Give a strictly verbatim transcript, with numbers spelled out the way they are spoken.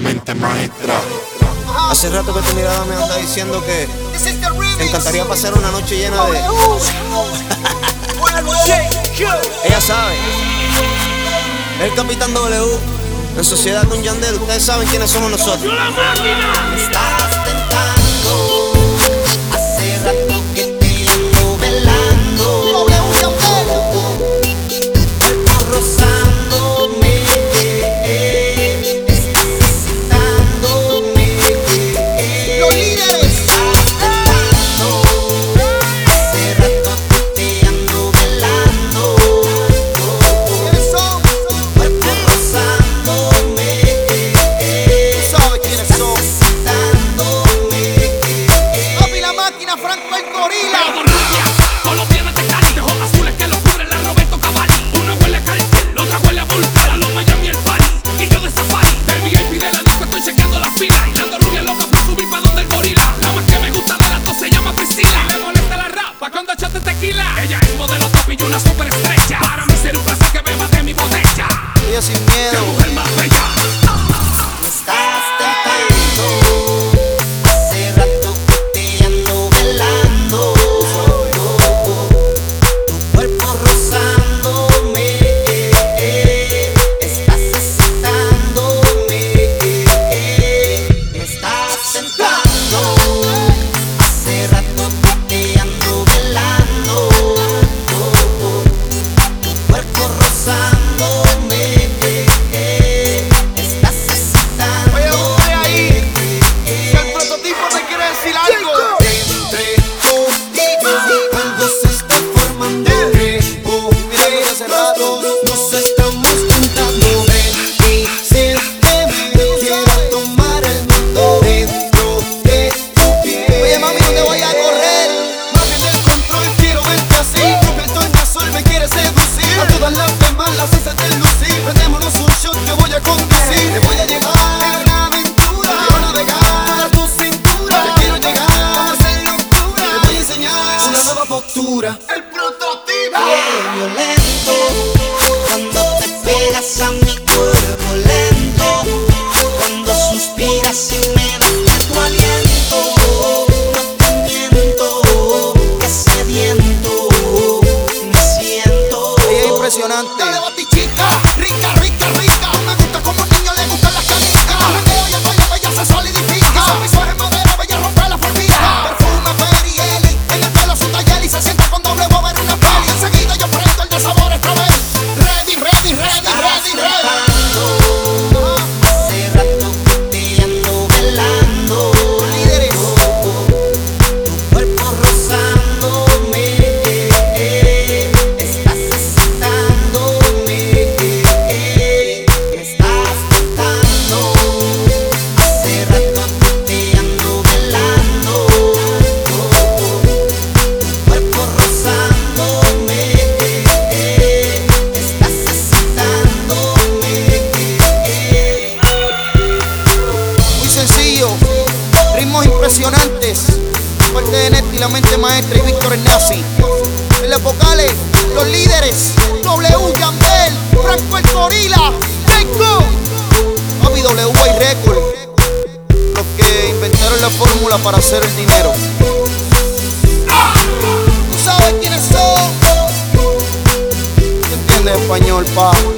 mente maestra. Hace rato que tu mirada me anda diciendo que te encantaría pasar una noche llena de... Ella sabe. El Capitán W en sociedad con Yandel. Ustedes saben quiénes somos nosotros. ¡Yo la máquina! Me estás tentando. Hace rato que te ando velando. Rozándome, estás excitándome. Los líderes. Hace rato que te ando velando. ¿Quiénes son? Cuerpo rozándome. Tú sabes quiénes son. Excitándome. Papi la máquina, Franco el gorila. Todo raya, con los dientes de Cali, de ojos azules que lo cubren la Roberto Cavalli. Una huele a cartel, la otra huele a volcar, a los Miami el party, y yo de safari. Del V I P de la disco estoy chequeando la fila, y dando rubia loca por subir pa' donde el gorila. La más que me gusta de las dos se llama Priscila, y me molesta la rapa cuando echaste tequila. Ella es modelo top y yo una super estrella. Para mí ser un placer que beba de mi botella. Ella sin ¡Qué miedo. mujer más bella! Me estás tentando. Hace rato que te ando velando. Tu cuerpo rozándome. Estás excitándome. Me estás tentando. Hace rato que te ando velando. Tu cuerpo rozándome. Estás excitando. Oye, usted ahí, que el prototipo te quiere decir algo. Entre vos y yo algo se está formando. Creo que hace rato nos estamos tentando. Ven y siénteme, quiero tomar el mundo dentro de tu piel. Oye, mami, no te vayas a correr. Mami, en el control quiero verte así. Con el doña Sol me quiere seducir. A todas las demás las haces de lucir. Prendémonos un shot, yo voy a conducir. Te voy a llevar en una aventura. Quiero navegar toda tu cintura. Te quiero llegar a hacer locura. Te voy a enseñar una nueva postura. El prototipo. Violento. Cuando te pegas a mi cuerpo lento. Cuando suspiras y me das tu aliento. No te miento, que sediento me siento. Ella es impresionante. Dale batichica, rica, rica, rica. Me gusta como niño le gustan las canicas. Arranqueo y el baile bella se solidifica. Su piso es madera, bella rompe la formita. Perfume Perieli, en el pelo su taller y se sienta con doble over en una peli. Enseguida yo prendo el de sabor esta vez. Ready, ready, ready, ready, ready. Hace rato que te ando velando. Líderes. Tu cuerpo rozándome. Estás excitándome. Me estás tentando. Hace rato que te ando velando. Tu cuerpo rozándome. Estás excitándome. Muy sencillo, ritmos impresionantes. Parte de Neti, la mente maestra y Víctor el Nazi. En las vocales, los líderes, W, Yandel, Franco el gorila, Jacob, Papi W y Record, los que inventaron la fórmula para hacer el dinero. Tú sabes quiénes son. ¿Entiendes español, pa?